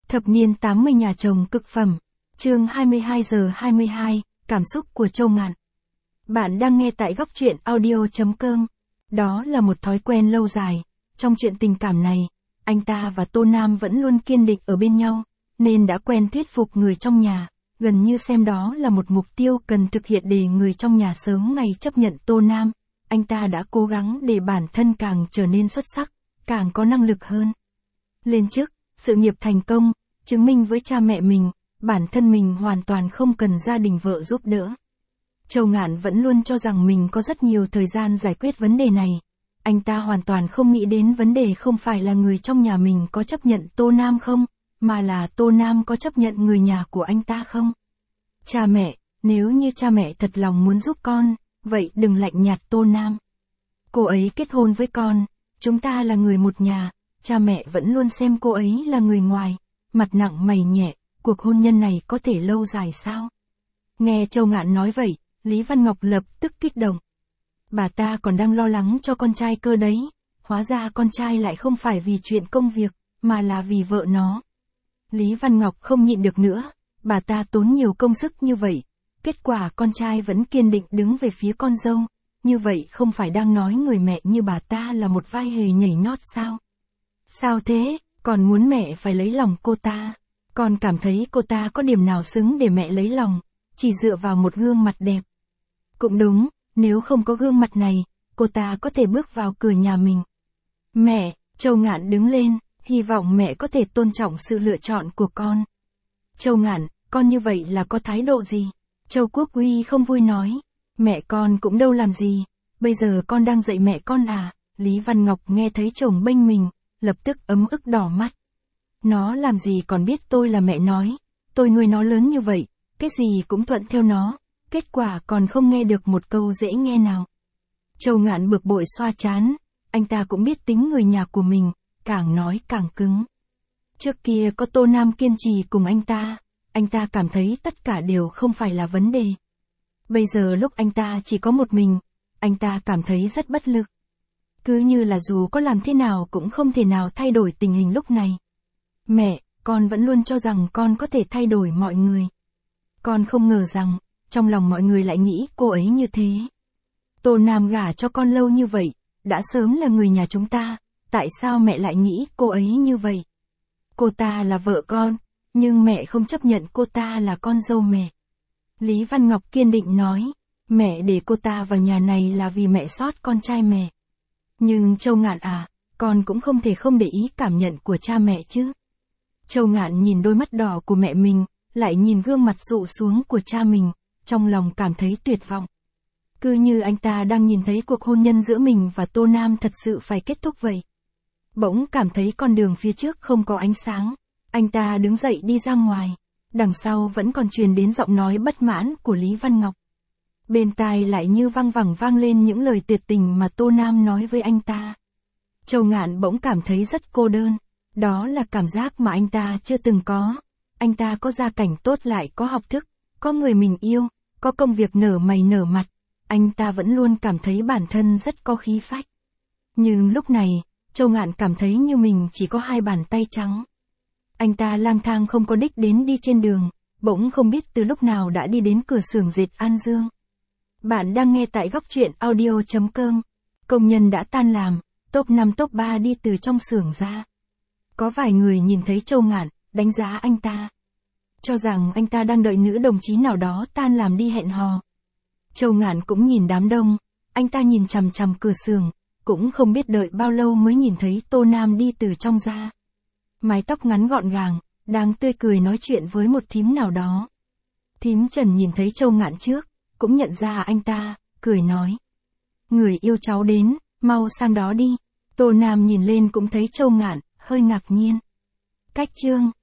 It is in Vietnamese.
Thập niên 80 nhà chồng cực phẩm. Chương 22 giờ 22, cảm xúc của Châu Ngạn. Bạn đang nghe tại góc truyện audio.com. Đó là một thói quen lâu dài. Trong chuyện tình cảm này, anh ta và Tô Nam vẫn luôn kiên định ở bên nhau, nên đã quen thuyết phục người trong nhà, gần như xem đó là một mục tiêu cần thực hiện để người trong nhà sớm ngày chấp nhận Tô Nam. Anh ta đã cố gắng để bản thân càng trở nên xuất sắc, càng có năng lực hơn. Lên chức, sự nghiệp thành công, chứng minh với cha mẹ mình, bản thân mình hoàn toàn không cần gia đình vợ giúp đỡ. Châu Ngạn vẫn luôn cho rằng mình có rất nhiều thời gian giải quyết vấn đề này. Anh ta hoàn toàn không nghĩ đến vấn đề không phải là người trong nhà mình có chấp nhận Tô Nam không, mà là Tô Nam có chấp nhận người nhà của anh ta không. Cha mẹ, nếu như cha mẹ thật lòng muốn giúp con, vậy đừng lạnh nhạt Tô Nam. Cô ấy kết hôn với con, chúng ta là người một nhà, cha mẹ vẫn luôn xem cô ấy là người ngoài, mặt nặng mày nhẹ, cuộc hôn nhân này có thể lâu dài sao? Nghe Châu Ngạn nói vậy, Lý Văn Ngọc lập tức kích động. Bà ta còn đang lo lắng cho con trai cơ đấy, hóa ra con trai lại không phải vì chuyện công việc, mà là vì vợ nó. Lý Văn Ngọc không nhịn được nữa, bà ta tốn nhiều công sức như vậy, kết quả con trai vẫn kiên định đứng về phía con dâu, như vậy không phải đang nói người mẹ như bà ta là một vai hề nhảy nhót sao? Sao thế, còn muốn mẹ phải lấy lòng cô ta? Con cảm thấy cô ta có điểm nào xứng để mẹ lấy lòng, chỉ dựa vào một gương mặt đẹp. Cũng đúng, nếu không có gương mặt này, cô ta có thể bước vào cửa nhà mình. Mẹ, Châu Ngạn đứng lên, hy vọng mẹ có thể tôn trọng sự lựa chọn của con. Châu Ngạn, con như vậy là có thái độ gì? Châu Quốc Uy không vui nói, mẹ con cũng đâu làm gì, bây giờ con đang dạy mẹ con à? Lý Văn Ngọc nghe thấy chồng bênh mình, lập tức ấm ức đỏ mắt. Nó làm gì còn biết tôi là mẹ nói, tôi nuôi nó lớn như vậy, cái gì cũng thuận theo nó, kết quả còn không nghe được một câu dễ nghe nào. Châu Ngạn bực bội xoa trán, anh ta cũng biết tính người nhà của mình, càng nói càng cứng. Trước kia có Tô Nam kiên trì cùng anh ta cảm thấy tất cả đều không phải là vấn đề. Bây giờ lúc anh ta chỉ có một mình, anh ta cảm thấy rất bất lực. Cứ như là dù có làm thế nào cũng không thể nào thay đổi tình hình lúc này. Mẹ, con vẫn luôn cho rằng con có thể thay đổi mọi người. Con không ngờ rằng, trong lòng mọi người lại nghĩ cô ấy như thế. Tô Nam gả cho con lâu như vậy, đã sớm là người nhà chúng ta, tại sao mẹ lại nghĩ cô ấy như vậy? Cô ta là vợ con, nhưng mẹ không chấp nhận cô ta là con dâu mẹ. Lý Văn Ngọc kiên định nói, mẹ để cô ta vào nhà này là vì mẹ xót con trai mẹ. Nhưng Châu Ngạn à, con cũng không thể không để ý cảm nhận của cha mẹ chứ. Châu Ngạn nhìn đôi mắt đỏ của mẹ mình, lại nhìn gương mặt rụ xuống của cha mình, trong lòng cảm thấy tuyệt vọng. Cứ như anh ta đang nhìn thấy cuộc hôn nhân giữa mình và Tô Nam thật sự phải kết thúc vậy. Bỗng cảm thấy con đường phía trước không có ánh sáng, anh ta đứng dậy đi ra ngoài, đằng sau vẫn còn truyền đến giọng nói bất mãn của Lý Văn Ngọc. Bên tai lại như văng vẳng vang lên những lời tuyệt tình mà Tô Nam nói với anh ta. Châu Ngạn bỗng cảm thấy rất cô đơn, đó là cảm giác mà anh ta chưa từng có. Anh ta có gia cảnh tốt lại có học thức, có người mình yêu, có công việc nở mày nở mặt, anh ta vẫn luôn cảm thấy bản thân rất có khí phách. Nhưng lúc này, Châu Ngạn cảm thấy như mình chỉ có hai bàn tay trắng. Anh ta lang thang không có đích đến đi trên đường, bỗng không biết từ lúc nào đã đi đến cửa xưởng dệt An Dương. Bạn đang nghe tại góc truyện audio.com. Công nhân đã tan làm, top 5 top 3 đi từ trong xưởng ra. Có vài người nhìn thấy Châu Ngạn, đánh giá anh ta, cho rằng anh ta đang đợi nữ đồng chí nào đó tan làm đi hẹn hò. Châu Ngạn cũng nhìn đám đông, anh ta nhìn chằm chằm cửa xưởng, cũng không biết đợi bao lâu mới nhìn thấy Tô Nam đi từ trong ra. Mái tóc ngắn gọn gàng, đang tươi cười nói chuyện với một thím nào đó. Thím Trần nhìn thấy Châu Ngạn trước, cũng nhận ra anh ta, cười nói. Người yêu cháu đến, mau sang đó đi. Tô Nam nhìn lên cũng thấy Châu Ngạn, hơi ngạc nhiên. Cách chương.